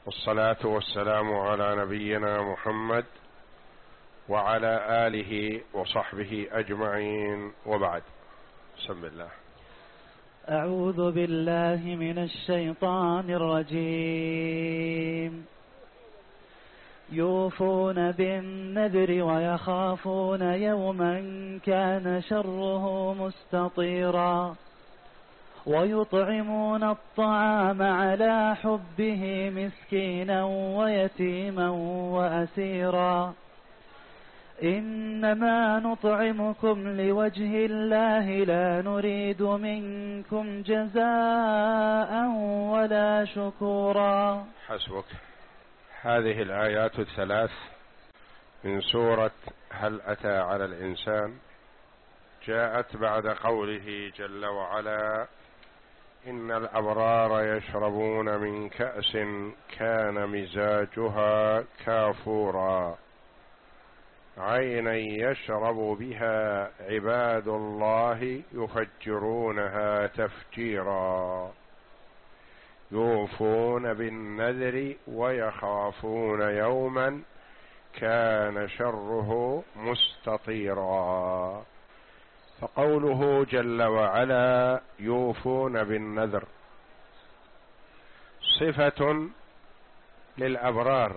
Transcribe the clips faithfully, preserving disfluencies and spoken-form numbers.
والصلاة والسلام على نبينا محمد وعلى آله وصحبه أجمعين، وبعد. بسم الله. أعوذ بالله من الشيطان الرجيم. يوفون بالنذر ويخافون يوما كان شره مستطيرا ويطعمون الطعام على حبه مسكينا ويتيما وأسيرا إنما نطعمكم لوجه الله لا نريد منكم جزاء ولا شكورا. حسبك. هذه الآيات الثلاث من سورة هل أتى على الإنسان جاءت بعد قوله جل وعلا: إن الأبرار يشربون من كأس كان مزاجها كافورا عينا يشرب بها عباد الله يفجرونها تفجيرا يوفون بالنذر ويخافون يوما كان شره مستطيرا. فقوله جل وعلا يوفون بالنذر صفة للأبرار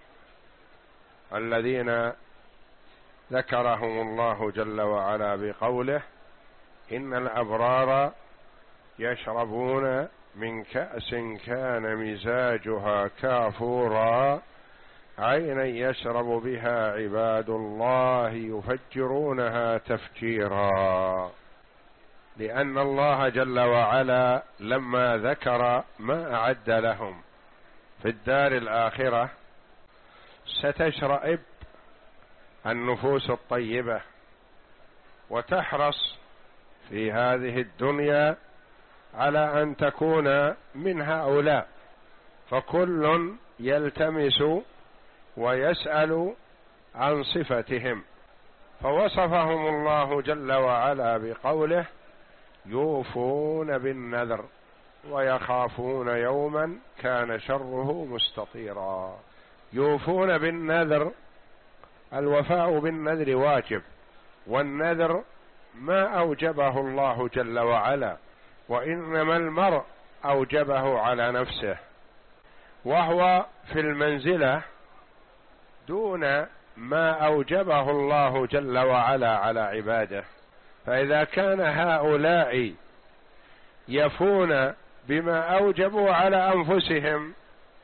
الذين ذكرهم الله جل وعلا بقوله: إن الأبرار يشربون من كأس كان مزاجها كافورا عينا يشرب بها عباد الله يفجرونها تفجيرا. لأن الله جل وعلا لما ذكر ما أعد لهم في الدار الآخرة ستشرئب النفوس الطيبة وتحرص في هذه الدنيا على أن تكون من هؤلاء، فكل يلتمس ويسأل عن صفتهم، فوصفهم الله جل وعلا بقوله: يوفون بالنذر ويخافون يوما كان شره مستطيرا. يوفون بالنذر، الوفاء بالنذر واجب، والنذر ما أوجبه الله جل وعلا، وإنما المرء أوجبه على نفسه، وهو في المنزلة دون ما أوجبه الله جل وعلا على عباده. فإذا كان هؤلاء يفون بما أوجبوا على أنفسهم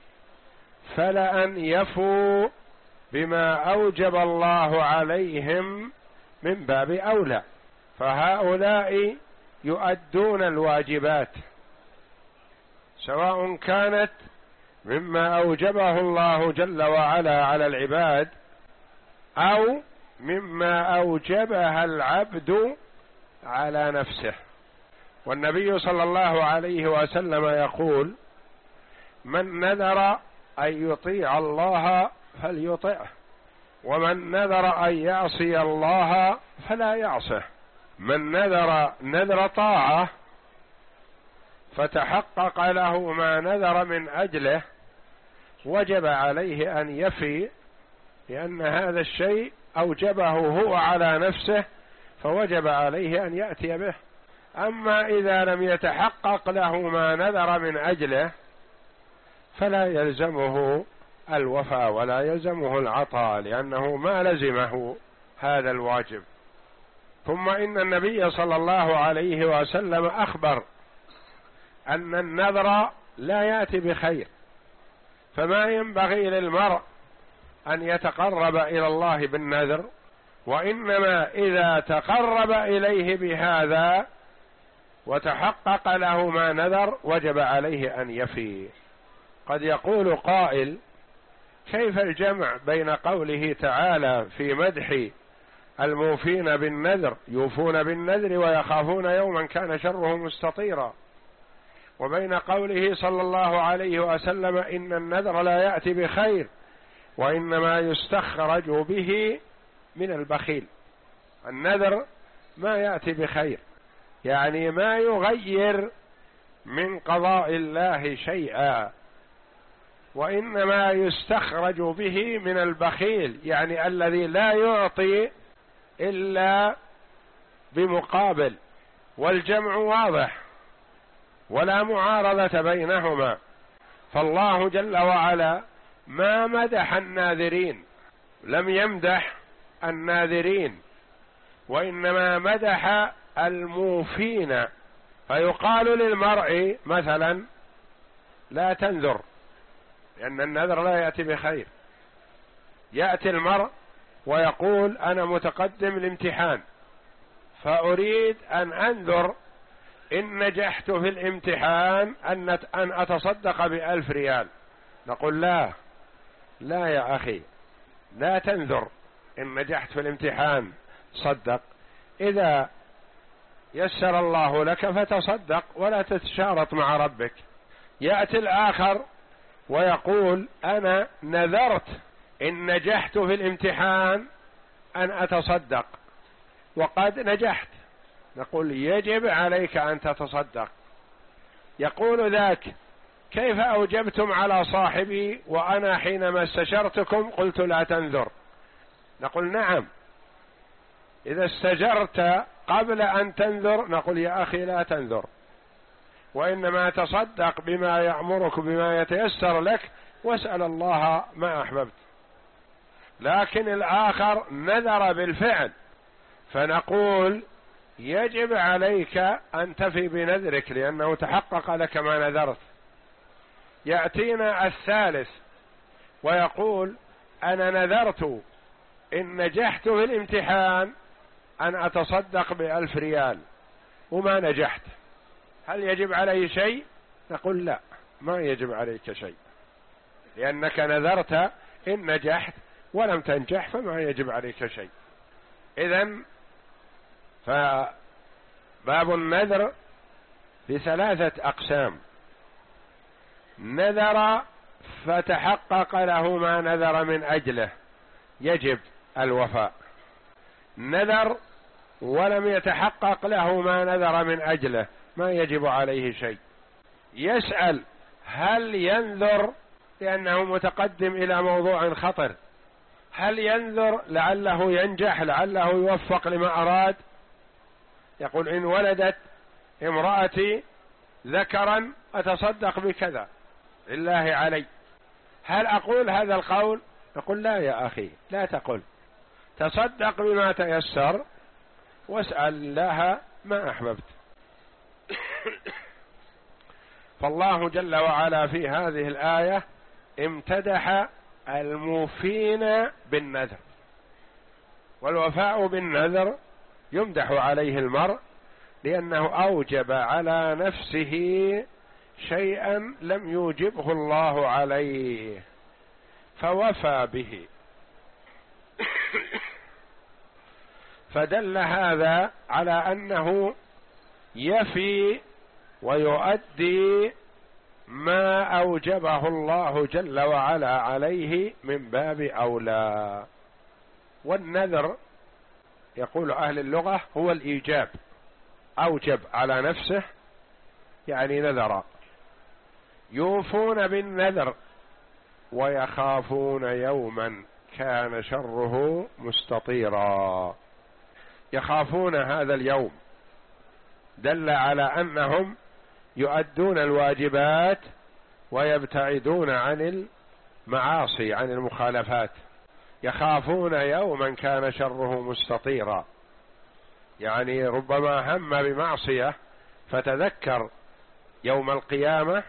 فلأن يفوا بما أوجب الله عليهم من باب أولى. فهؤلاء يؤدون الواجبات سواء كانت مما أوجبه الله جل وعلا على العباد أو مما أوجبها العبد على نفسه. والنبي صلى الله عليه وسلم يقول: من نذر أن يطيع الله فليطعه، ومن نذر أن يعصي الله فلا يعصه. من نذر نذر طاعة فتحقق له ما نذر من أجله وجب عليه أن يفي، لأن هذا الشيء أوجبه هو على نفسه فوجب عليه أن يأتي به. أما إذا لم يتحقق له ما نذر من أجله فلا يلزمه الوفاء ولا يلزمه العطاء، لأنه ما لزمه هذا الواجب. ثم إن النبي صلى الله عليه وسلم أخبر أن النذر لا يأتي بخير، فما ينبغي للمرء أن يتقرب إلى الله بالنذر، وإنما إذا تقرب إليه بهذا وتحقق له ما نذر وجب عليه أن يفي. قد يقول قائل: كيف الجمع بين قوله تعالى في مدح الموفين بالنذر يوفون بالنذر ويخافون يوما كان شره مستطيرا، وبين قوله صلى الله عليه وسلم إن النذر لا يأتي بخير وإنما يستخرج به من البخيل؟ النذر ما يأتي بخير، يعني ما يغير من قضاء الله شيئا، وإنما يستخرج به من البخيل، يعني الذي لا يعطي إلا بمقابل، والجمع واضح ولا معارضة بينهما. فالله جل وعلا ما مدح الناذرين، لم يمدح الناذرين، وإنما مدح الموفين. فيقال للمرء مثلا لا تنذر، لأن النذر لا يأتي بخير. يأتي المرء ويقول أنا متقدم الامتحان، فأريد أن أنذر إن نجحت في الامتحان أن أتصدق بألف ريال. نقول لا لا يا أخي، لا تنذر إن نجحت في الامتحان، صدق. إذا يسر الله لك فتصدق ولا تتشارط مع ربك. يأتي الآخر ويقول أنا نذرت إن نجحت في الامتحان أن أتصدق، وقد نجحت. نقول يجب عليك أن تتصدق. يقول ذاك كيف أوجبتم على صاحبي وأنا حينما استشرتكم قلت لا تنذر؟ نقول نعم، إذا استجرت قبل أن تنذر نقول يا أخي لا تنذر، وإنما تصدق بما يأمرك بما يتيسر لك واسأل الله ما أحببت. لكن الآخر نذر بالفعل، فنقول يجب عليك أن تفي بنذرك لأنه تحقق لك ما نذرت. يأتينا الثالث ويقول أنا نذرت إن نجحت في الامتحان أن أتصدق بألف ريال وما نجحت، هل يجب علي شيء؟ نقول لا، ما يجب عليك شيء، لأنك نذرت إن نجحت، ولم تنجح فما يجب عليك شيء. إذن فباب النذر بثلاثة أقسام: نذر فتحقق له ما نذر من أجله يجب الوفاء، نذر ولم يتحقق له ما نذر من أجله ما يجب عليه شيء. يسأل هل ينذر لأنه متقدم إلى موضوع خطر، هل ينذر لعله ينجح، لعله يوفق لما أراد؟ يقول إن ولدت امرأتي ذكرا أتصدق بكذا لله علي، هل أقول هذا القول؟ نقول لا يا أخي، لا تقل، تصدق بما تيسر واسأل الله ما أحببت. فالله جل وعلا في هذه الآية امتدح الموفين بالنذر، والوفاء بالنذر يمدح عليه المرء لأنه أوجب على نفسه شيئا لم يوجبه الله عليه فوفى به. فدل هذا على أنه يفي ويؤدي ما أوجبه الله جل وعلا عليه من باب أولى. والنذر يقول أهل اللغة هو الإيجاب، أوجب على نفسه يعني نذر. يوفون بالنذر ويخافون يوما كان شره مستطيرا. يخافون هذا اليوم، دل على أنهم يؤدون الواجبات ويبتعدون عن المعاصي عن المخالفات. يخافون يوما كان شره مستطيرا، يعني ربما هم بمعصية فتذكر يوم القيامة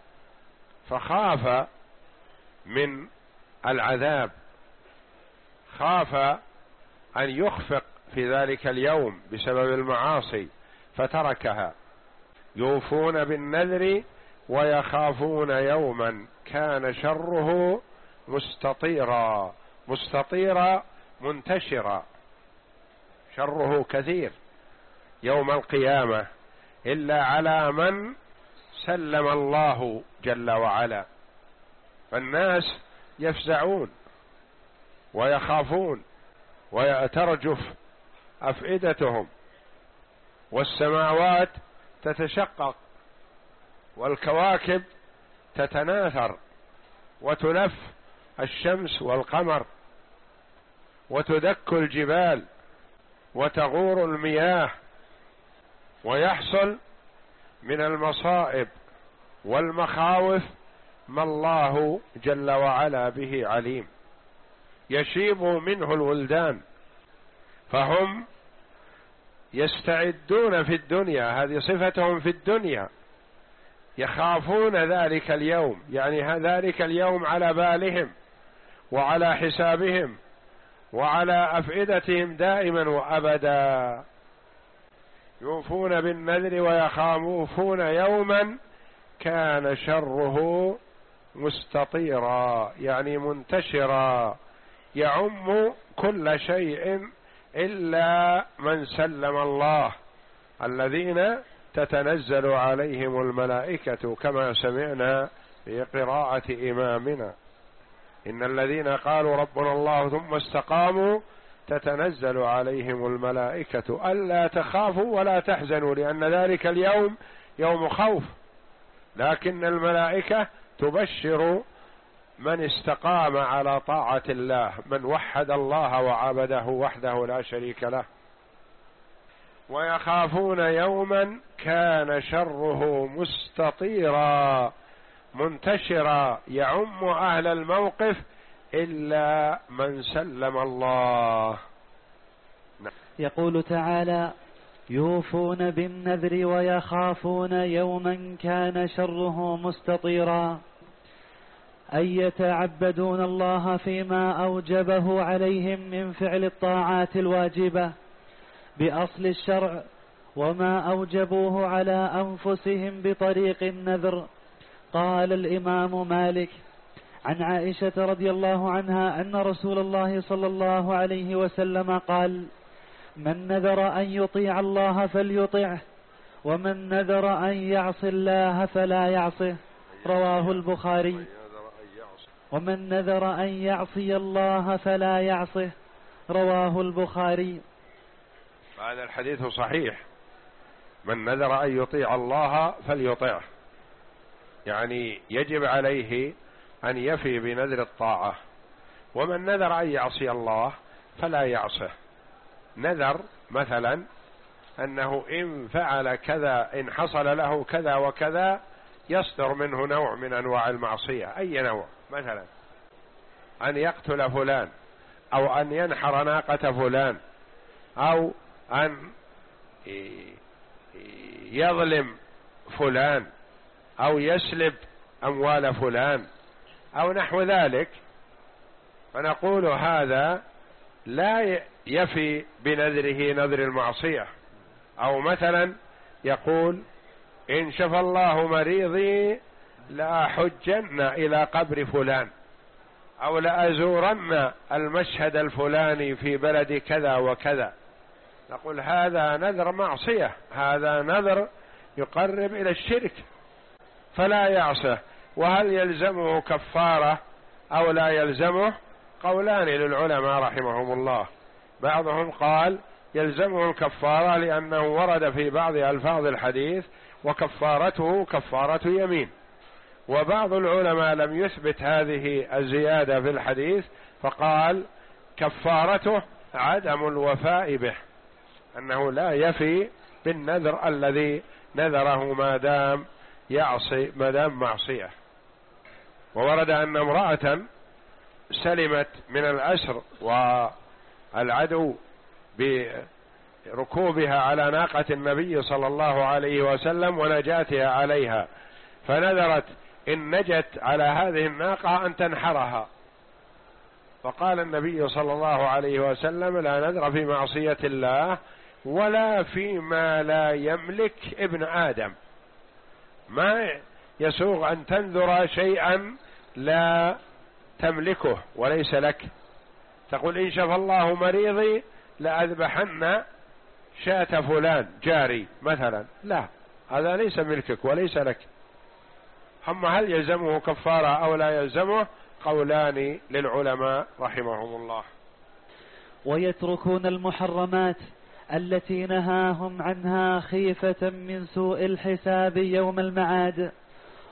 فخاف من العذاب، خاف أن يخفق في ذلك اليوم بسبب المعاصي فتركها. يوفون بالنذر ويخافون يوما كان شره مستطيرا. مستطيرا منتشرا، شره كثير يوم القيامة إلا على من سلم الله جل وعلا. فالناس يفزعون ويخافون ويترجف أفئدتهم، والسماوات تتشقق والكواكب تتناثر وتلف الشمس والقمر وتدك الجبال وتغور المياه، ويحصل من المصائب والمخاوف ما الله جل وعلا به عليم، يشيب منه الولدان، فهم يستعدون في الدنيا، هذه صفتهم في الدنيا، يخافون ذلك اليوم، يعني ذلك اليوم على بالهم وعلى حسابهم وعلى أفئدتهم دائما وأبدا، يوفون بالنذر ويخافون يوما كان شره مستطيرا، يعني منتشرا، يعم كل شيء إلا من سلم الله، الذين تتنزل عليهم الملائكة كما سمعنا في قراءة إمامنا: إن الذين قالوا ربنا الله ثم استقاموا تتنزل عليهم الملائكة ألا تخافوا ولا تحزنوا، لأن ذلك اليوم يوم خوف، لكن الملائكة تبشر من استقام على طاعة الله، من وحد الله وعبده وحده لا شريك له. ويخافون يوما كان شره مستطيرا، منتشرا، يعم أهل الموقف إلا من سلم الله. يقول تعالى: يوفون بالنذر ويخافون يوما كان شره مستطيرا، أي يتعبدون الله فيما أوجبه عليهم من فعل الطاعات الواجبة بأصل الشرع، وما أوجبوه على أنفسهم بطريق النذر. قال الإمام مالك عن عائشة رضي الله عنها أن رسول الله صلى الله عليه وسلم قال: من نذر أن يطيع الله فليطعه، ومن نذر أن يعصي الله فلا يعصه. رواه البخاري. ومن نذر أن يعصي الله فلا يعصه. رواه البخاري. هذا الحديث صحيح: من نذر أن يطيع الله فليطعه، يعني يجب عليه أن يفي بنذر الطاعة. ومن نذر أن يعصي الله فلا يعصه. نذر مثلا أنه إن فعل كذا، إن حصل له كذا وكذا، يصدر منه نوع من أنواع المعصية، أي نوع، مثلا أن يقتل فلان، أو أن ينحر ناقة فلان، أو أن يظلم فلان، أو يسلب أموال فلان، أو نحو ذلك، فنقول هذا لا يفي بنذره نذر المعصية. أو مثلا يقول: إن شفى الله مريضي لأحجن إلى قبر فلان، أو لأزورن المشهد الفلاني في بلد كذا وكذا، نقول هذا نذر معصية، هذا نذر يقرب إلى الشرك، فلا يعصه. وهل يلزمه كفارة أو لا يلزمه؟ قولان للعلماء رحمهم الله. بعضهم قال يلزمه الكفارة لأنه ورد في بعض ألفاظ الحديث: وكفارته كفارة يمين. وبعض العلماء لم يثبت هذه الزيادة في الحديث، فقال كفارته عدم الوفاء به، أنه لا يفي بالنذر الذي نذره ما دام يعصي، ما دام معصية. وورد أن امرأة سلمت من الأسر والعدو بركوبها على ناقة النبي صلى الله عليه وسلم ونجاتها عليها، فنذرت إن نجت على هذه الناقة أن تنحرها، فقال النبي صلى الله عليه وسلم: لا نذر في معصية الله ولا فيما لا يملك ابن آدم. ما يسوغ أن تنذر شيئا لا تملكه وليس لك. تقول: إن شفى الله مريضي لأذبحن شاة فلان جاري مثلا، لا، هذا ليس ملكك وليس لك. أما هل يلزمه كفارة أو لا يلزمه؟ قولان للعلماء رحمهم الله. ويتركون المحرمات التي نهاهم عنها خيفة من سوء الحساب يوم المعاد،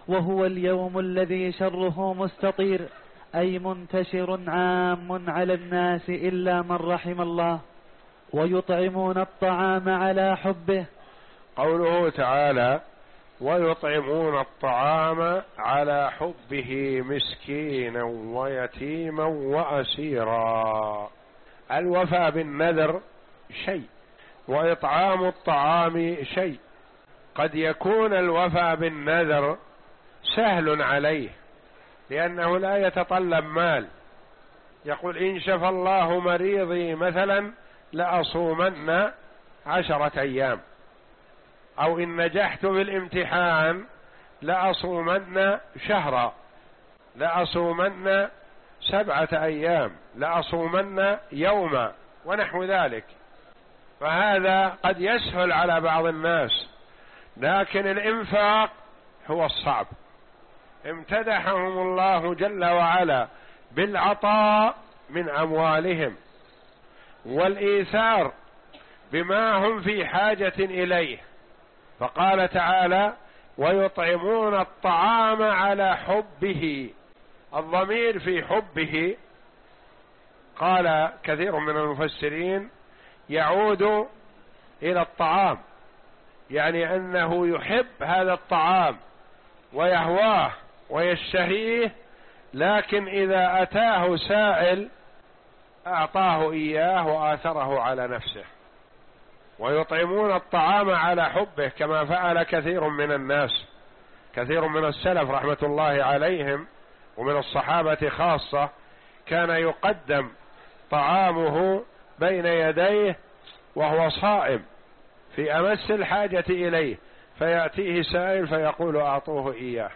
وهو اليوم الذي شره مستطير، أي منتشر عام على الناس إلا من رحم الله. ويطعمون الطعام على حبه. قوله تعالى ويطعمون الطعام على حبه مسكينا ويتيما وأسيرا. الوفاء بالنذر شيء، وإطعام الطعام شيء. قد يكون الوفاء بالنذر سهل عليه لأنه لا يتطلب مال، يقول إن شفى الله مريضي مثلا لأصومن عشرة أيام، أو إن نجحت بالامتحان لأصومن شهرا، لأصومن سبعة أيام، لأصومن يوما، ونحو ذلك. فهذا قد يسهل على بعض الناس، لكن الإنفاق هو الصعب. امتدحهم الله جل وعلا بالعطاء من أموالهم والإيثار بما هم في حاجة إليه، فقال تعالى ويطعمون الطعام على حبه. الضمير في حبه قال كثير من المفسرين يعود إلى الطعام، يعني أنه يحب هذا الطعام ويهواه ويشتهيه، لكن إذا أتاه سائل أعطاه إياه وآثره على نفسه. ويطعمون الطعام على حبه كما فعل كثير من الناس، كثير من السلف رحمة الله عليهم ومن الصحابة خاصة، كان يقدم طعامه بين يديه وهو صائم في أمس الحاجة إليه، فيأتيه سائل فيقول أعطوه إياه،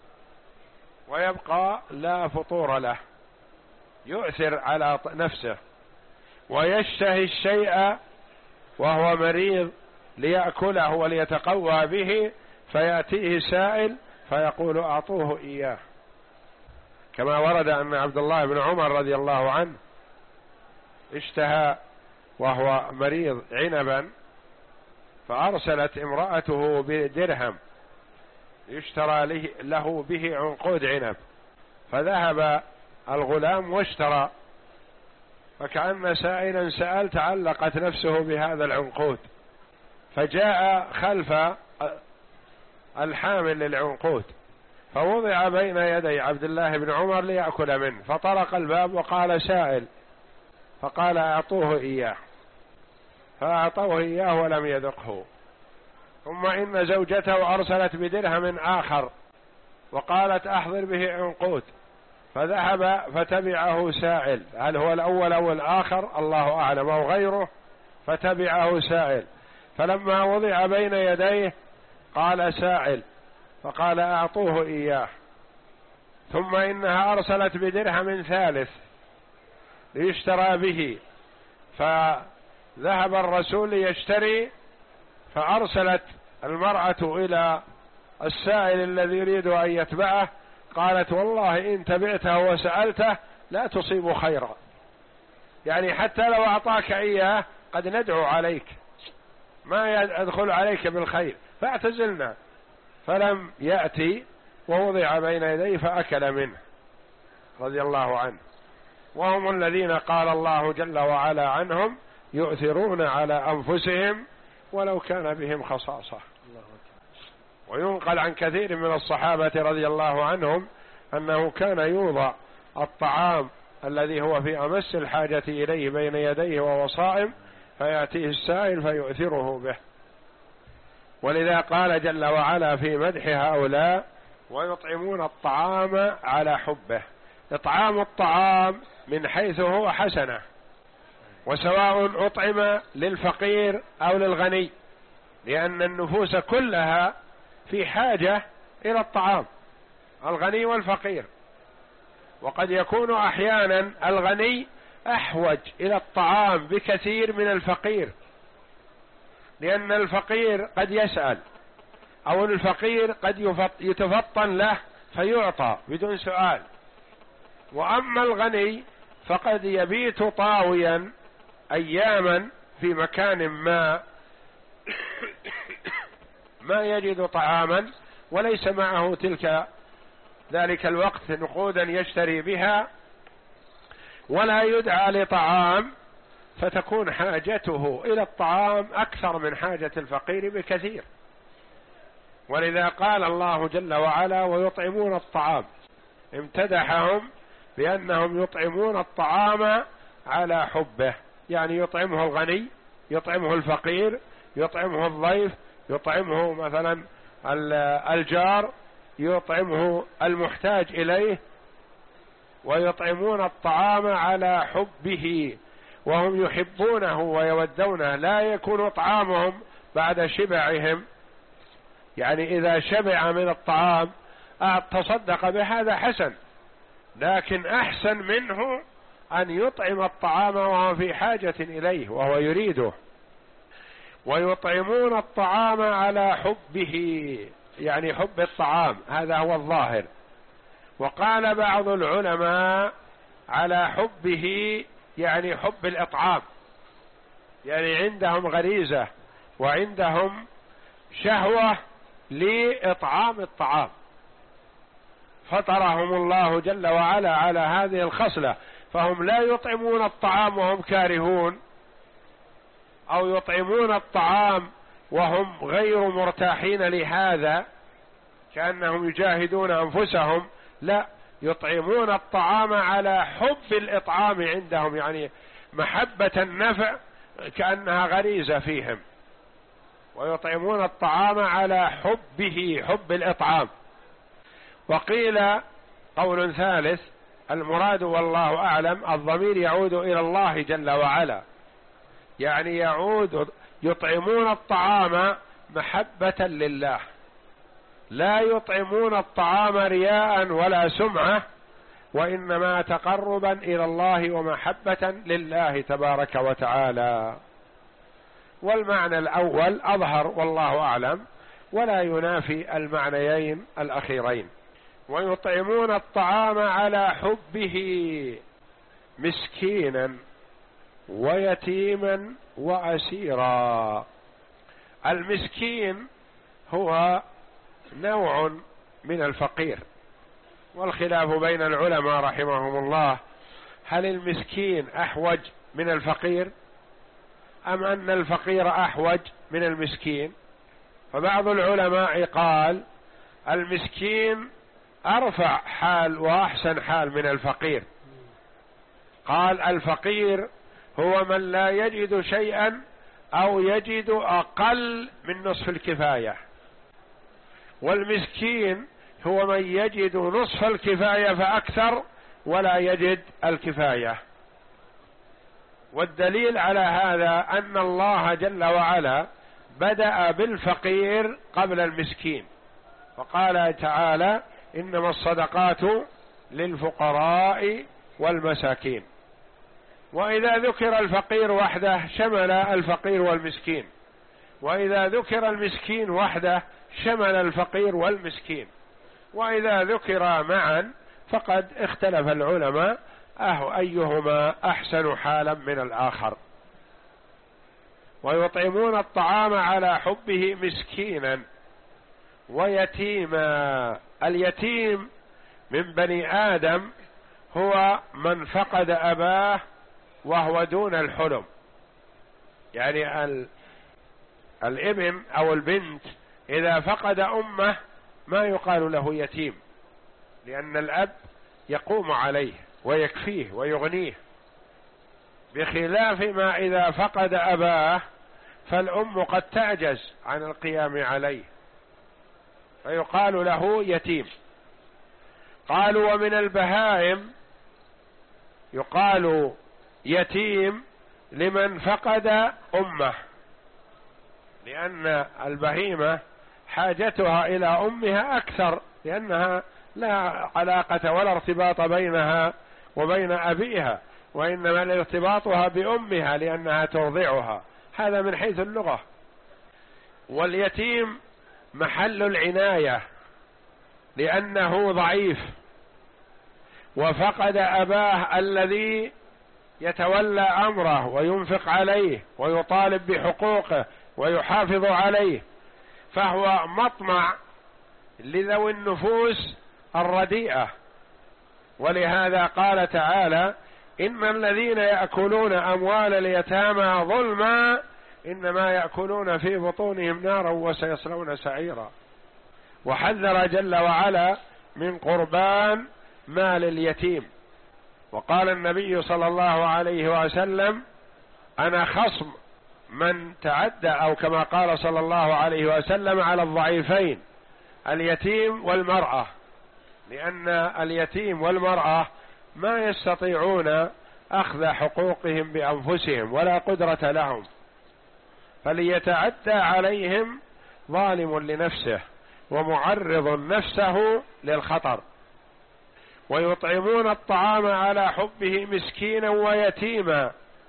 ويبقى لا فطور له، يؤثر على نفسه. ويشتهي الشيء وهو مريض ليأكله وليتقوى به، فيأتيه سائل فيقول أعطوه إياه، كما ورد أن عبد الله بن عمر رضي الله عنه اشتهى وهو مريض عنبا، فأرسلت امرأته بدرهم يشترى له به عنقود عنب، فذهب الغلام واشترى، فكأن سائلا سأل تعلقت نفسه بهذا العنقود، فجاء خلف الحامل للعنقود فوضع بين يدي عبد الله بن عمر ليأكل منه، فطرق الباب وقال سائل، فقال أعطوه إياه، فأعطوه إياه ولم يذقه. ثم إن زوجته أرسلت بدرهم آخر وقالت أحضر به عنقود، فذهب فتبعه سائل، هل هو الأول أو الآخر الله أعلم أو غيره، فتبعه سائل، فلما وضع بين يديه قال سائل فقال أعطوه إياه. ثم إنها أرسلت بدرهم ثالث ليشترى به، فذهب الرسول ليشتري، فأرسلت المرأة إلى السائل الذي يريد أن يتبعه، قالت والله إن تبعته وسألته لا تصيب خيرا، يعني حتى لو أعطاك إياه قد ندعو عليك، ما يدخل عليك بالخير، فاعتزلنا. فلم يأتي ووضع بين يديه فأكل منه رضي الله عنه. وهم الذين قال الله جل وعلا عنهم يؤثرون على أنفسهم ولو كان بهم خصاصة. وينقل عن كثير من الصحابة رضي الله عنهم أنه كان يوضع الطعام الذي هو في أمس الحاجة إليه بين يديه وهو صائم، فيأتيه السائل فيؤثره به. ولذا قال جل وعلا في مدح هؤلاء ويطعمون الطعام على حبه. إطعام الطعام من حيث هو حسنة، وسواء أطعم للفقير أو للغني، لأن النفوس كلها في حاجة إلى الطعام، الغني والفقير. وقد يكون أحيانا الغني أحوج إلى الطعام بكثير من الفقير، لأن الفقير قد يسأل، أو الفقير قد يتفطن له فيعطى بدون سؤال. وأما الغني فقد يبيت طاويا أياما في مكان ما ما يجد طعاما، وليس معه تلك ذلك الوقت نقودا يشتري بها ولا يدعى لطعام، فتكون حاجته إلى الطعام أكثر من حاجة الفقير بكثير. ولذا قال الله جل وعلا ويطعمون الطعام، امتدحهم بأنهم يطعمون الطعام على حبه، يعني يطعمه الغني، يطعمه الفقير، يطعمه الضيف، يطعمه مثلا الجار، يطعمه المحتاج إليه، ويطعمون الطعام على حبه وهم يحبونه ويودونه. لا يكون طعامهم بعد شبعهم، يعني إذا شبع من الطعام تصدق بهذا حسن، لكن أحسن منه أن يطعم الطعام وهو في حاجة إليه وهو يريده. ويطعمون الطعام على حبه، يعني حب الطعام، هذا هو الظاهر. وقال بعض العلماء على حبه يعني حب الإطعام، يعني عندهم غريزة وعندهم شهوة لإطعام الطعام، فطرهم الله جل وعلا على هذه الخصلة، فهم لا يطعمون الطعام وهم كارهون، أو يطعمون الطعام وهم غير مرتاحين لهذا كأنهم يجاهدون أنفسهم، لا، يطعمون الطعام على حب الإطعام عندهم، يعني محبة النفع كأنها غريزة فيهم، ويطعمون الطعام على حبه، حب الإطعام. وقيل قول ثالث المراد والله أعلم الضمير يعود إلى الله جل وعلا، يعني يعود يطعمون الطعام محبة لله، لا يطعمون الطعام رياء ولا سمعة، وإنما تقربا إلى الله ومحبة لله تبارك وتعالى. والمعنى الأول أظهر والله أعلم، ولا ينافي المعنيين الأخيرين. ويطعمون الطعام على حبه مسكينا ويتيما وأسيرا. المسكين هو نوع من الفقير، والخلاف بين العلماء رحمهم الله، هل المسكين أحوج من الفقير أم أن الفقير أحوج من المسكين؟ فبعض العلماء قال المسكين أرفع حال وأحسن حال من الفقير. قال الفقير هو من لا يجد شيئا أو يجد أقل من نصف الكفاية، والمسكين هو من يجد نصف الكفاية فأكثر ولا يجد الكفاية. والدليل على هذا أن الله جل وعلا بدأ بالفقير قبل المسكين، وقال تعالى إنما الصدقات للفقراء والمساكين. وإذا ذكر الفقير وحده شمل الفقير والمسكين، وإذا ذكر المسكين وحده شمل الفقير والمسكين، وإذا ذكر معا فقد اختلف العلماء أه أيهما أحسن حالا من الآخر. ويطعمون الطعام على حبه مسكينا ويتيما. اليتيم من بني آدم هو من فقد أباه وهو دون الحلم، يعني ال... الابن أو البنت إذا فقد أمه ما يقال له يتيم، لأن الأب يقوم عليه ويكفيه ويغنيه، بخلاف ما إذا فقد أباه فالأم قد تعجز عن القيام عليه فيقال له يتيم. قالوا ومن البهائم يقال يتيم لمن فقد أمه، لأن البهيمة حاجتها إلى أمها أكثر، لأنها لا علاقة ولا ارتباط بينها وبين أبيها، وإنما ارتباطها بأمها لأنها ترضعها. هذا من حيث اللغة. واليتيم محل العناية لأنه ضعيف وفقد أباه الذي يتولى أمره وينفق عليه ويطالب بحقوقه ويحافظ عليه، فهو مطمع لذوي النفوس الرديئة. ولهذا قال تعالى: إن الذين يأكلون أموال اليتامى ظلما إنما يأكلون في بطونهم نارا وسيصلون سعيرا. وحذر جل وعلا من قربان مال اليتيم، وقال النبي صلى الله عليه وسلم: أنا خصم من تعدى، أو كما قال صلى الله عليه وسلم: على الضعيفين اليتيم والمرأة، لأن اليتيم والمرأة ما يستطيعون أخذ حقوقهم بأنفسهم ولا قدرة لهم، فليتعدى عليهم ظالم لنفسه ومعرض نفسه للخطر. ويطعمون الطعام على حبه مسكينا ويتيما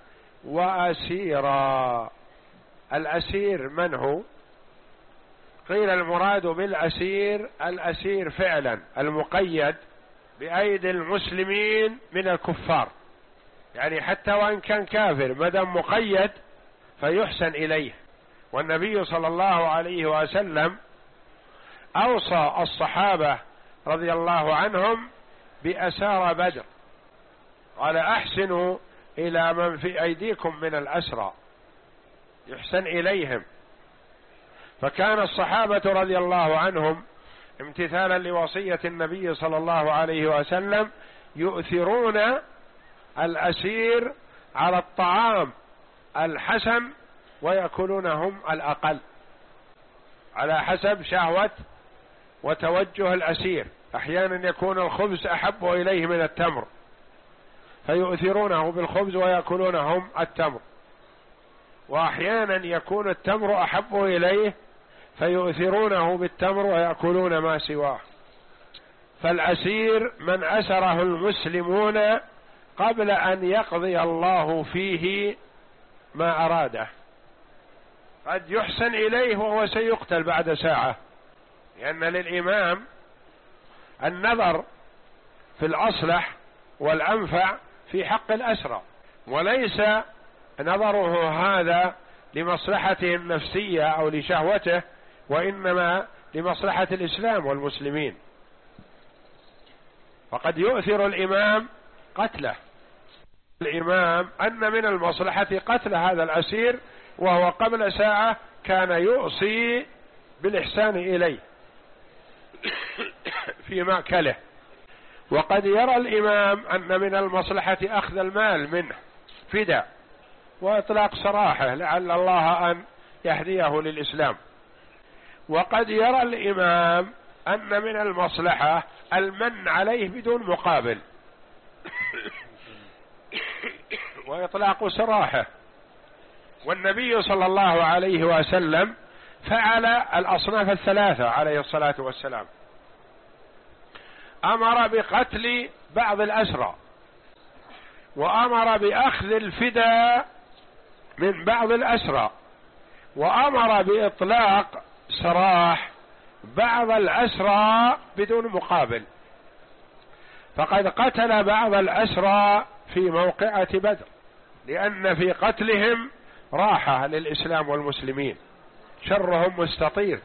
وأسيرا. الأسير من هو؟ قيل المراد بالأسير الأسير فعلا المقيد بأيدي المسلمين من الكفار، يعني حتى وإن كان كافر ما دام مقيد فيحسن إليه. والنبي صلى الله عليه وسلم أوصى الصحابة رضي الله عنهم بأسارى بدر، قال: أحسنوا إلى من في أيديكم من الأسرى، يحسن إليهم. فكان الصحابة رضي الله عنهم امتثالا لوصية النبي صلى الله عليه وسلم يؤثرون الأسير على الطعام الحسن ويأكلون هم الأقل، على حسب شهوة وتوجه الأسير. أحيانا يكون الخبز أحب إليه من التمر فيؤثرونه بالخبز ويأكلون هم التمر، وأحيانا يكون التمر أحب إليه فيؤثرونه بالتمر ويأكلون ما سواه. فالأسير من أسره المسلمون قبل أن يقضي الله فيه ما أراده، قد يحسن إليه وهو سيقتل بعد ساعة، لأن للإمام النظر في الأصلح والأنفع في حق الأسرى، وليس نظره هذا لمصلحته النفسية أو لشهوته، وإنما لمصلحة الإسلام والمسلمين. فقد يؤثر الإمام قتله، الإمام أن من المصلحة قتل هذا الأسير، وهو قبل ساعة كان يوصي بالإحسان إليه في مأكله. وقد يرى الإمام أن من المصلحة أخذ المال منه فداء وإطلاق سراحه لعل الله أن يهديه للإسلام. وقد يرى الإمام أن من المصلحة المن عليه بدون مقابل وإطلاق سراحه. والنبي صلى الله عليه وسلم فعل الأصناف الثلاثة عليه الصلاة والسلام، أمر بقتل بعض الأسرى، وأمر بأخذ الفداء من بعض الأسرى، وأمر بإطلاق سراح بعض الأسرى بدون مقابل. فقد قتل بعض الأسرى في موقعة بدر، لأن في قتلهم راحة للإسلام والمسلمين، شرهم مستطير،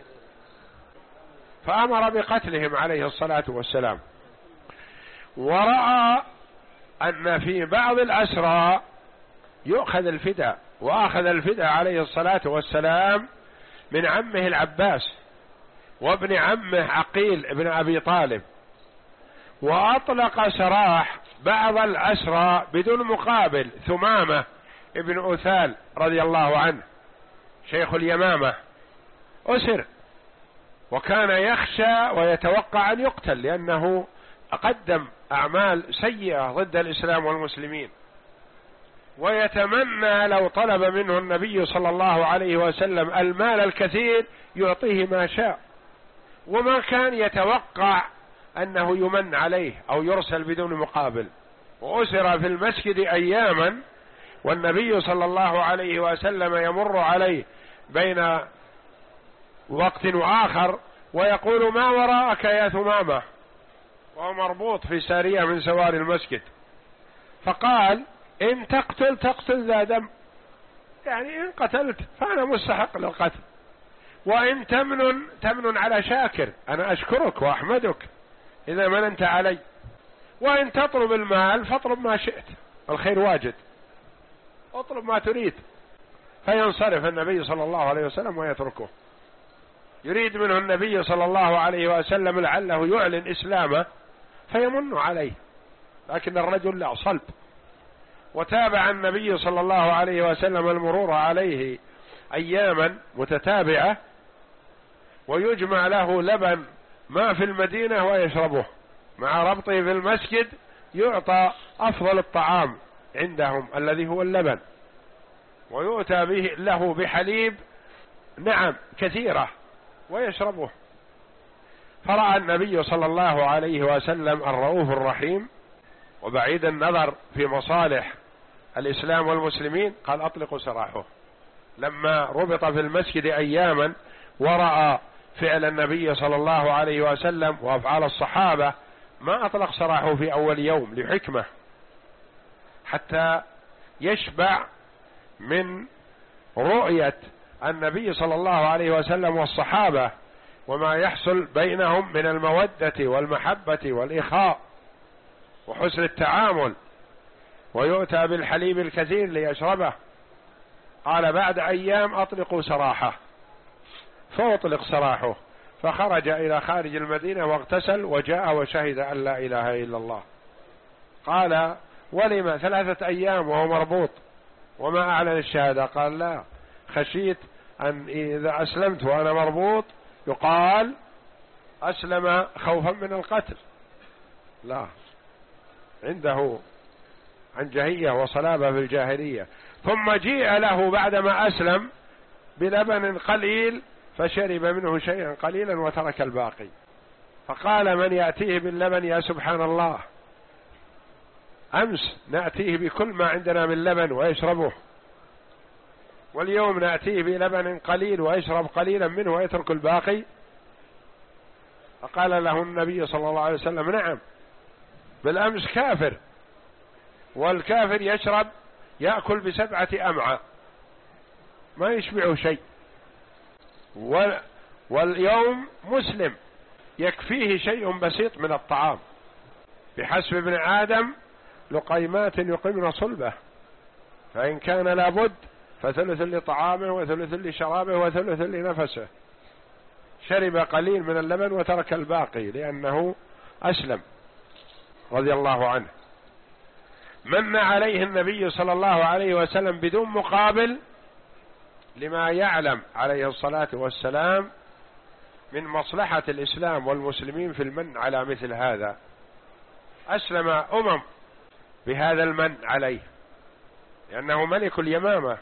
فأمر بقتلهم عليه الصلاة والسلام. ورأى أن في بعض الأسرى يؤخذ الفداء، وأخذ الفداء عليه الصلاة والسلام من عمه العباس وابن عمه عقيل ابن أبي طالب، وأطلق سراح بعض الأسرى بدون مقابل، ثمامة ابن أثال رضي الله عنه شيخ اليمامة أسر، وكان يخشى ويتوقع أن يقتل لأنه أقدم أعمال سيئة ضد الإسلام والمسلمين، ويتمنى لو طلب منه النبي صلى الله عليه وسلم المال الكثير يعطيه ما شاء، وما كان يتوقع أنه يمن عليه أو يرسل بدون مقابل. وأسر في المسجد أياما، والنبي صلى الله عليه وسلم يمر عليه بين وقت وآخر ويقول: ما وراءك يا ثمامة، وهو مربوط في سارية من سوار المسجد. فقال: إن تقتل تقتل ذا دم، يعني إن قتلت فأنا مستحق للقتل، وإن تمن تمن على شاكر، أنا أشكرك وأحمدك إذا مننت علي، وإن تطلب المال فاطلب ما شئت، الخير واجد، اطلب ما تريد. فينصرف النبي صلى الله عليه وسلم ويتركه. يريد منه النبي صلى الله عليه وسلم لعله يعلن إسلامه فيمن عليه، لكن الرجل لا، صلب. وتابع النبي صلى الله عليه وسلم المرور عليه أياما متتابعة، ويجمع له لبن ما في المدينة ويشربه، مع ربطه في المسجد يعطى أفضل الطعام عندهم الذي هو اللبن، ويؤتى به له بحليب نعم كثيرة ويشربه. فرأى النبي صلى الله عليه وسلم الرؤوف الرحيم وبعيد النظر في مصالح الإسلام والمسلمين، قال أطلقوا سراحه. لما ربط في المسجد أياما ورأى فعل النبي صلى الله عليه وسلم وأفعال الصحابة ما أطلق سراحه في أول يوم لحكمة، حتى يشبع من رؤية النبي صلى الله عليه وسلم والصحابة وما يحصل بينهم من المودة والمحبة والإخاء وحسن التعامل، ويؤتى بالحليب الكثير ليشربه. قال بعد أيام أطلقوا سراحه، فأطلق سراحه، فخرج إلى خارج المدينة واغتسل وجاء وشهد أن لا إله إلا الله. قال ولم ثلاثة أيام وهو مربوط وما أعلن الشهادة؟ قال لا، خشيت أن إذا أسلمت وأنا مربوط يقال أسلم خوفا من القتل. لا، عنده عنجهية وصلابة في الجاهلية. ثم جيء له بعدما أسلم بلبن قليل فشرب منه شيئا قليلا وترك الباقي. فقال من يأتيه باللبن يا سبحان الله، أمس نأتيه بكل ما عندنا من لبن ويشربه، واليوم نأتيه بلبن قليل ويشرب قليلا منه ويترك الباقي. فقال له النبي صلى الله عليه وسلم نعم، بالأمس كافر، والكافر يشرب يأكل بسبعة أمعاء ما يشبعه شيء، واليوم مسلم يكفيه شيء بسيط من الطعام، بحسب ابن آدم لقيمات يقمن صلبه، فإن كان لابد فثلث لطعامه وثلث لشرابه وثلث لنفسه. شرب قليل من اللبن وترك الباقي لأنه أسلم رضي الله عنه. من عليه النبي صلى الله عليه وسلم بدون مقابل لما يعلم عليه الصلاة والسلام من مصلحة الإسلام والمسلمين في المن على مثل هذا. أسلم أمم بهذا المن عليه لأنه ملك اليمامة،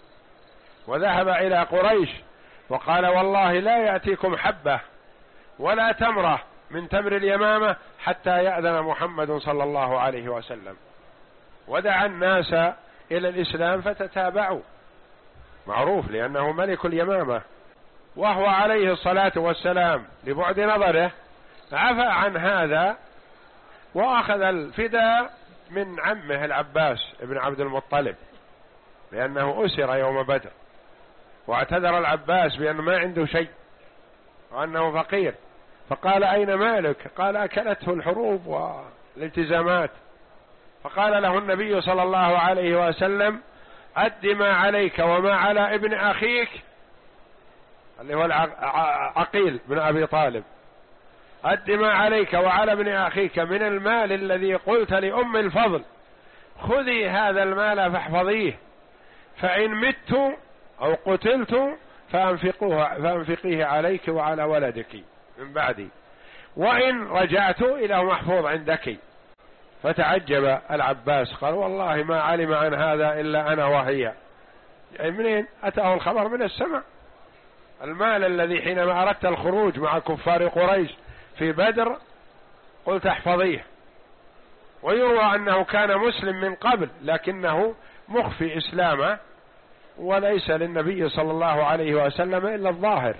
وذهب إلى قريش وقال والله لا يأتيكم حبة ولا تمرة من تمر اليمامة حتى يأذن محمد صلى الله عليه وسلم، ودعا الناس إلى الإسلام فتتابعوا، معروف لأنه ملك اليمامة. وهو عليه الصلاة والسلام لبعد نظره عفى عن هذا وأخذ الفداء من عمه العباس ابن عبد المطلب، لأنه أسر يوم بدر، واعتذر العباس بأنه ما عنده شيء وأنه فقير، فقال أين مالك؟ قال أكلته الحروب والالتزامات. فقال له النبي صلى الله عليه وسلم أد ما عليك وما على ابن أخيك اللي هو عقيل بن أبي طالب، أد ما عليك وعلى ابن أخيك من المال الذي قلت لأم الفضل خذي هذا المال فاحفظيه، فإن مت أو قتلت فأنفقوه فأنفقيه عليك وعلى ولدك من بعدي، وإن رجعت إلى محفوظ عندك. فتعجب العباس قال والله ما علم عن هذا إلا أنا وهي. يعني منين أتاه الخبر؟ من السماء. المال الذي حينما أردت الخروج مع كفار قريش في بدر قلت احفظيه. ويروى أنه كان مسلم من قبل لكنه مخفي إسلامه، وليس للنبي صلى الله عليه وسلم إلا الظاهر،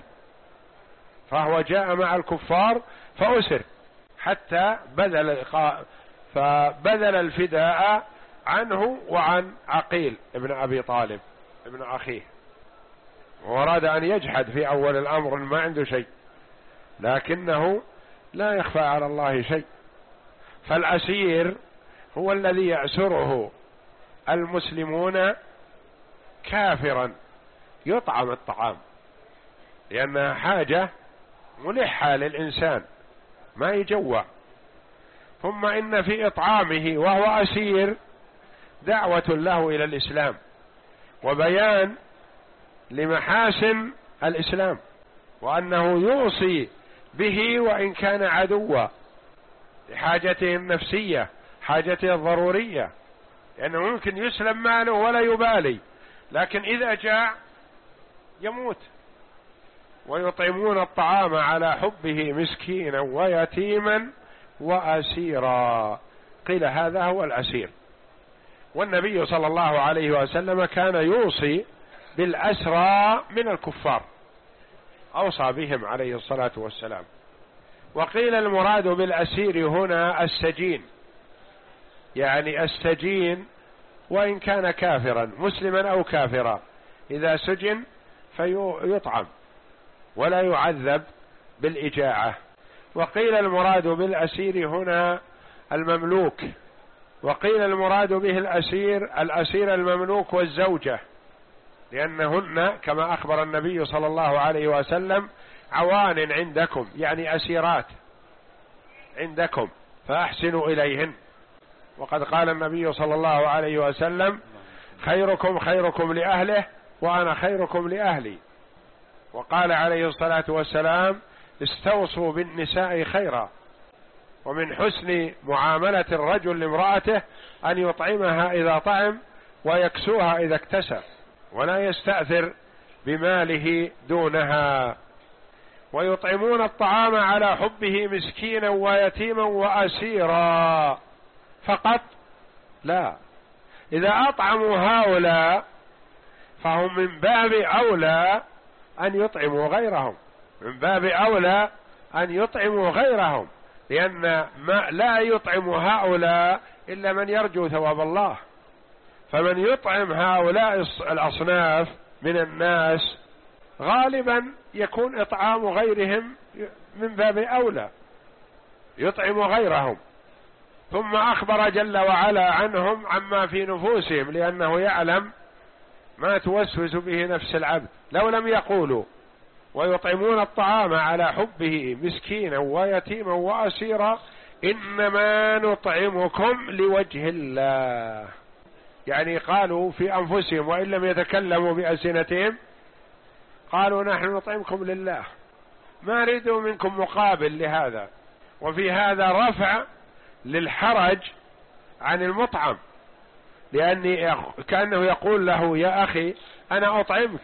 فهو جاء مع الكفار فأسر حتى بذل فبذل الفداء عنه وعن عقيل ابن أبي طالب ابن أخيه. وأراد أن يجحد في أول الأمر ما عنده شيء، لكنه لا يخفى على الله شيء. فالأسير هو الذي يأسره المسلمون كافرا يطعم الطعام، لأنها حاجة ملحة للإنسان ما يجوع. ثم إن في إطعامه وهو أسير دعوة له إلى الإسلام وبيان لمحاسن الإسلام، وأنه يوصي به وإن كان عدوا لحاجته النفسية، حاجته الضرورية، لأنه ممكن يسلم ماله ولا يبالي، لكن إذا جاع يموت. ويطعمون الطعام على حبه مسكينا ويتيما وأسيرا، قيل هذا هو الأسير. والنبي صلى الله عليه وسلم كان يوصي بالأسرى من الكفار، أوصى بهم عليه الصلاة والسلام. وقيل المراد بالأسير هنا السجين، يعني السجين وإن كان كافرا مسلما أو كافرا، إذا سجن فيطعم ولا يعذب بالإجاعة. وقيل المراد بالأسير هنا المملوك، وقيل المراد به الأسير الأسير المملوك والزوجة، لأنهن كما أخبر النبي صلى الله عليه وسلم عوان عندكم، يعني أسيرات عندكم فأحسنوا إليهن. وقد قال النبي صلى الله عليه وسلم خيركم خيركم لأهله وأنا خيركم لأهلي. وقال عليه الصلاة والسلام استوصوا بالنساء خيرا، ومن حسن معاملة الرجل لامرأته أن يطعمها إذا طعم ويكسوها إذا اكتسى، ولا يستأثر بماله دونها. ويطعمون الطعام على حبه مسكينا ويتيما وأسيرا فقط؟ لا، إذا أطعموا هؤلاء فهم من باب أولى أن يطعموا غيرهم، من باب أولى أن يطعموا غيرهم، لأن ما لا يطعم هؤلاء إلا من يرجو ثواب الله. فمن يطعم هؤلاء الأصناف من الناس غالبا يكون إطعام غيرهم من باب أولى، يطعم غيرهم. ثم أخبر جل وعلا عنهم عما في نفوسهم، لأنه يعلم ما توسوس به نفس العبد. لو لم يقولوا ويطعمون الطعام على حبه مسكينا ويتيما وأسيرا إنما نطعمكم لوجه الله، يعني قالوا في أنفسهم وإن لم يتكلموا بألسنتهم قالوا نحن نطعمكم لله، ما نريد منكم مقابل لهذا. وفي هذا رفع للحرج عن المطعم، لأني كأنه يقول له يا أخي أنا أطعمك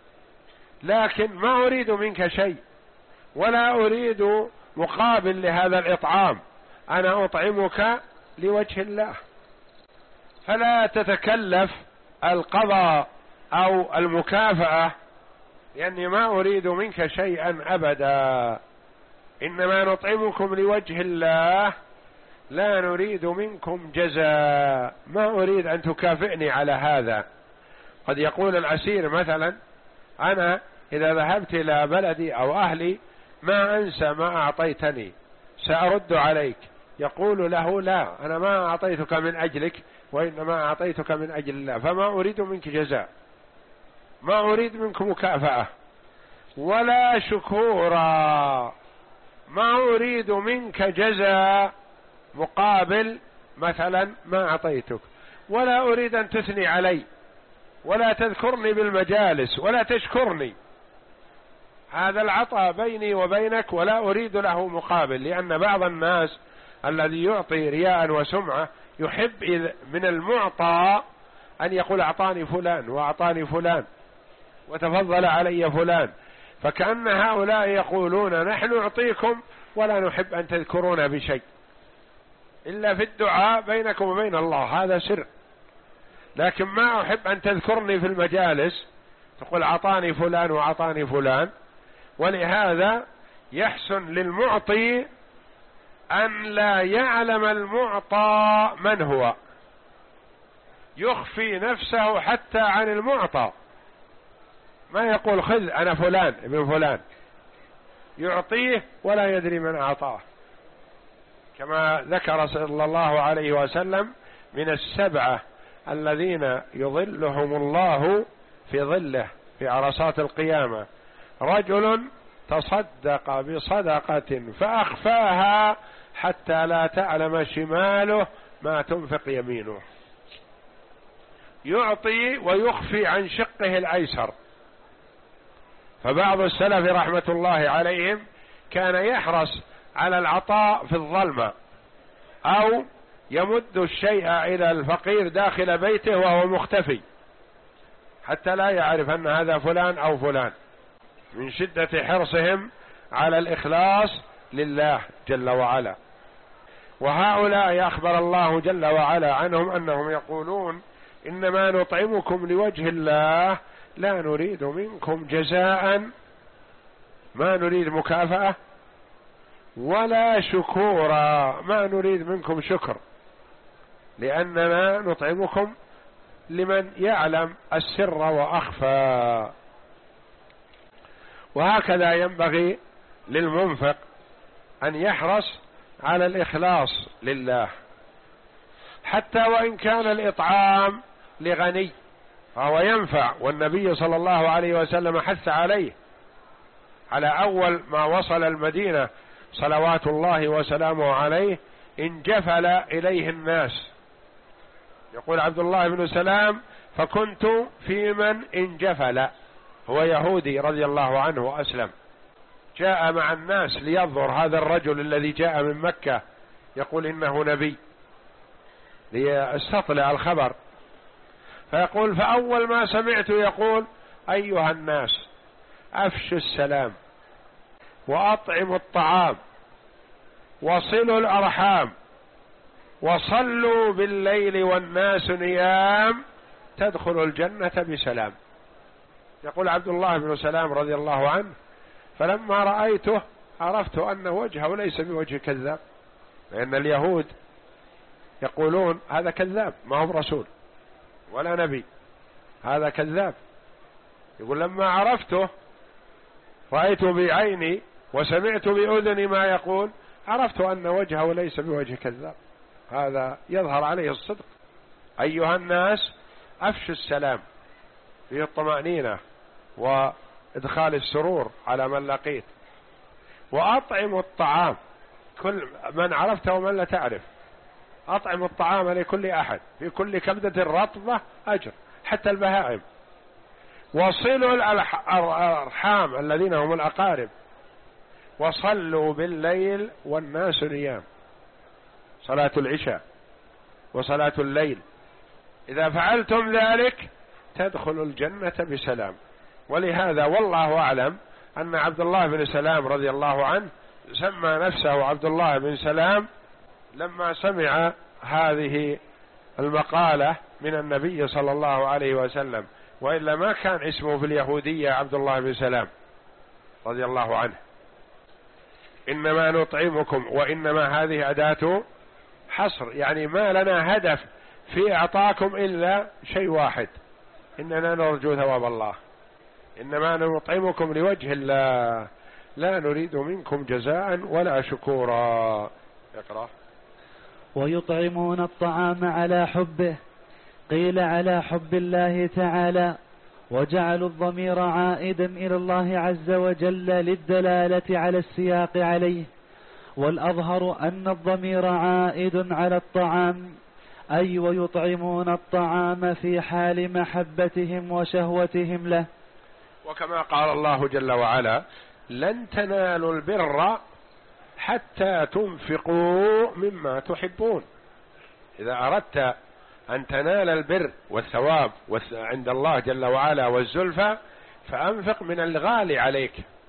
لكن ما أريد منك شيء ولا أريد مقابل لهذا الإطعام، أنا أطعمك لوجه الله، فلا تتكلف القضاء أو المكافأة، لأني ما أريد منك شيئا أبدا، إنما نطعمكم لوجه الله لا نريد منكم جزاء، ما أريد أن تكافئني على هذا. قد يقول الأسير مثلا أنا إذا ذهبت إلى بلدي أو أهلي ما أنسى ما أعطيتني سأرد عليك، يقول له لا أنا ما أعطيتك من أجلك وإنما أعطيتك من أجل الله، فما أريد منك جزاء، ما أريد منك مكافأة ولا شكورا، ما أريد منك جزاء مقابل مثلا ما أعطيتك، ولا أريد أن تثني علي ولا تذكرني بالمجالس ولا تشكرني، هذا العطاء بيني وبينك ولا أريد له مقابل. لأن بعض الناس الذي يعطي رياء وسمعة يحب من المعطى أن يقول أعطاني فلان وأعطاني فلان وتفضل علي فلان، فكأن هؤلاء يقولون نحن نعطيكم ولا نحب أن تذكرونا بشيء إلا في الدعاء بينكم وبين الله، هذا سر، لكن ما أحب أن تذكرني في المجالس تقول أعطاني فلان وأعطاني فلان. ولهذا يحسن للمعطي أن لا يعلم المعطى من هو، يخفي نفسه حتى عن المعطى، ما يقول خذ أنا فلان ابن فلان، يعطيه ولا يدري من أعطاه، كما ذكر صلى الله عليه وسلم من السبعة الذين يظلهم الله في ظله في عرصات القيامة: رجل تصدق بصدقة فأخفاها حتى لا تعلم شماله ما تنفق يمينه. يعطي ويخفي عن شقه الأيسر. فبعض السلف رحمة الله عليهم كان يحرص على العطاء في الظلمة، أو يمد الشيء إلى الفقير داخل بيته وهو مختفي حتى لا يعرف أن هذا فلان أو فلان، من شدة حرصهم على الإخلاص لله جل وعلا. وهؤلاء أخبر الله جل وعلا عنهم أنهم يقولون: إنما نطعمكم لوجه الله لا نريد منكم جزاء، ما نريد مكافأة ولا شكورا، ما نريد منكم شكر، لأننا نطعمكم لمن يعلم السر وأخفى. وهكذا ينبغي للمنفق أن يحرص على الإخلاص لله، حتى وإن كان الإطعام لغني فهو ينفع. والنبي صلى الله عليه وسلم حث عليه، على أول ما وصل المدينة صلوات الله وسلامه عليه انجفل إليه الناس. يقول عبد الله بن سلام: فكنت في من انجفل، هو يهودي رضي الله عنه وأسلم، جاء مع الناس لينظر هذا الرجل الذي جاء من مكة يقول إنه نبي، ليستطلع الخبر. فيقول: فأول ما سمعت يقول: أيها الناس أفشوا السلام وأطعموا الطعام وصلوا الأرحام وصلوا بالليل والناس نيام تدخلوا الجنة بسلام. يقول عبد الله بن سلام رضي الله عنه: فلما رأيته عرفت أن وجهه ليس بوجه كذاب، لأن اليهود يقولون هذا كذاب ما هو رسول ولا نبي، هذا كذاب. يقول: لما عرفته رأيت بعيني وسمعت بأذني ما يقول، عرفت أن وجهه ليس بوجه كذاب، هذا يظهر عليه الصدق. أيها الناس أفشوا السلام، فيه الطمأنينة وإدخال السرور على من لقيت، وأطعموا الطعام، كل من عرفته ومن لا تعرف، أطعم الطعام لكل أحد، في كل كبدة رطبة أجر، حتى البهائم. وصلوا الأرحام الذين هم الأقارب، وصلوا بالليل والناس نيام، صلاة العشاء وصلاة الليل، إذا فعلتم ذلك تدخلوا الجنة بسلام. ولهذا والله أعلم أن عبد الله بن سلام رضي الله عنه سمى نفسه عبد الله بن سلام لما سمع هذه المقالة من النبي صلى الله عليه وسلم، وإلا ما كان اسمه في اليهودية عبد الله بن سلام رضي الله عنه. إنما نطعمكم، وإنما هذه أداة حصر، يعني ما لنا هدف في إعطاكم إلا شيء واحد: إننا نرجو ثواب الله. إنما نطعمكم لوجه الله لا نريد منكم جزاء ولا شكورا. اقرأ. ويطعمون الطعام على حبه، قيل على حب الله تعالى، وجعلوا الضمير عائدا إلى الله عز وجل للدلالة على السياق عليه، والأظهر أن الضمير عائد على الطعام، أي ويطعمون الطعام في حال محبتهم وشهوتهم له. وكما قال الله جل وعلا: لن تنالوا البر حتى تنفقوا مما تحبون. إذا أردت أن تنال البر والثواب عند الله جل وعلا والزلفى فأنفق من الغالي عليك.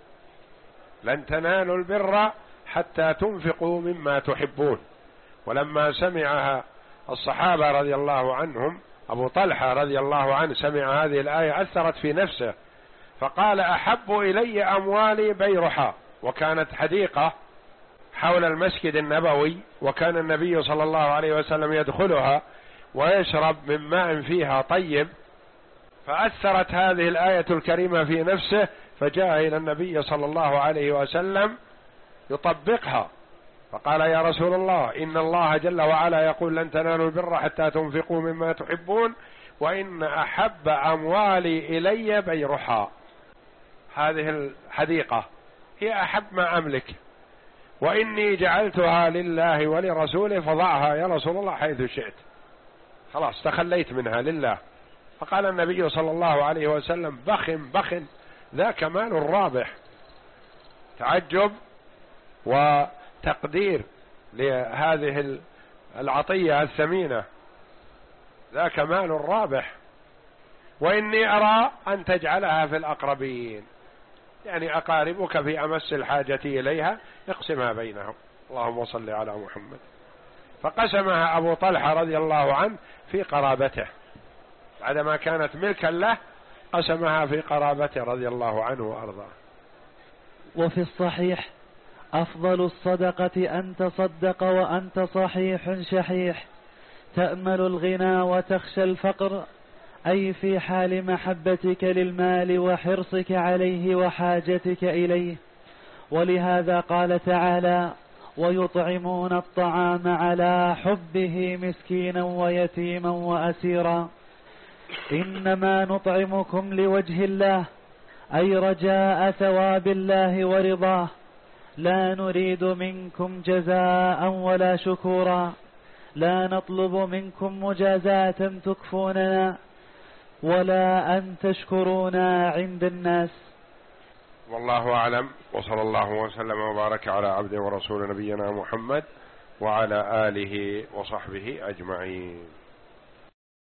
لن تنالوا البر حتى تنفقوا مما تحبون. ولما سمعها الصحابة رضي الله عنهم، أبو طلحة رضي الله عنه سمع هذه الآية أثرت في نفسه، فقال: أحب إلي أموالي بيرحاء، وكانت حديقة حول المسجد النبوي، وكان النبي صلى الله عليه وسلم يدخلها ويشرب من ماء فيها طيب، فأثرت هذه الآية الكريمة في نفسه، فجاء إلى النبي صلى الله عليه وسلم يطبقها، فقال يا رسول الله إن الله جل وعلا يقول لن تنالوا البر حتى تنفقوا مما تحبون، وإن أحب أموالي إلي بيرحاء، هذه الحديقة هي أحب ما أملك، وإني جعلتها لله ولرسوله فضعها يا رسول الله حيث شئت، خلاص تخليت منها لله. فقال النبي صلى الله عليه وسلم بخ بخ ذا كمال رابح، تعجب وتقدير لهذه العطية الثمينة، ذا كمال رابح، وإني أرى أن تجعلها في الأقربين، يعني أقاربك في أمس الحاجة إليها اقسمها بينهم. اللهم صل على محمد. فقسمها أبو طلحة رضي الله عنه في قرابته، بعدما كانت ملكا له قسمها في قرابته رضي الله عنه وأرضاه. وفي الصحيح أفضل الصدقة أن تصدق وأنت صحيح شحيح تأمل الغنى وتخشى الفقر، أي في حال محبتك للمال وحرصك عليه وحاجتك إليه. ولهذا قال تعالى ويطعمون الطعام على حبه مسكينا ويتيما وأسيرا، إنما نطعمكم لوجه الله، أي رجاء ثواب الله ورضاه، لا نريد منكم جزاء ولا شكورا، لا نطلب منكم مجازاة تكفوننا ولا أن تشكرونا عند الناس. والله أعلم، وصلى الله وسلم وبارك على عبده ورسول نبينا محمد وعلى آله وصحبه أجمعين.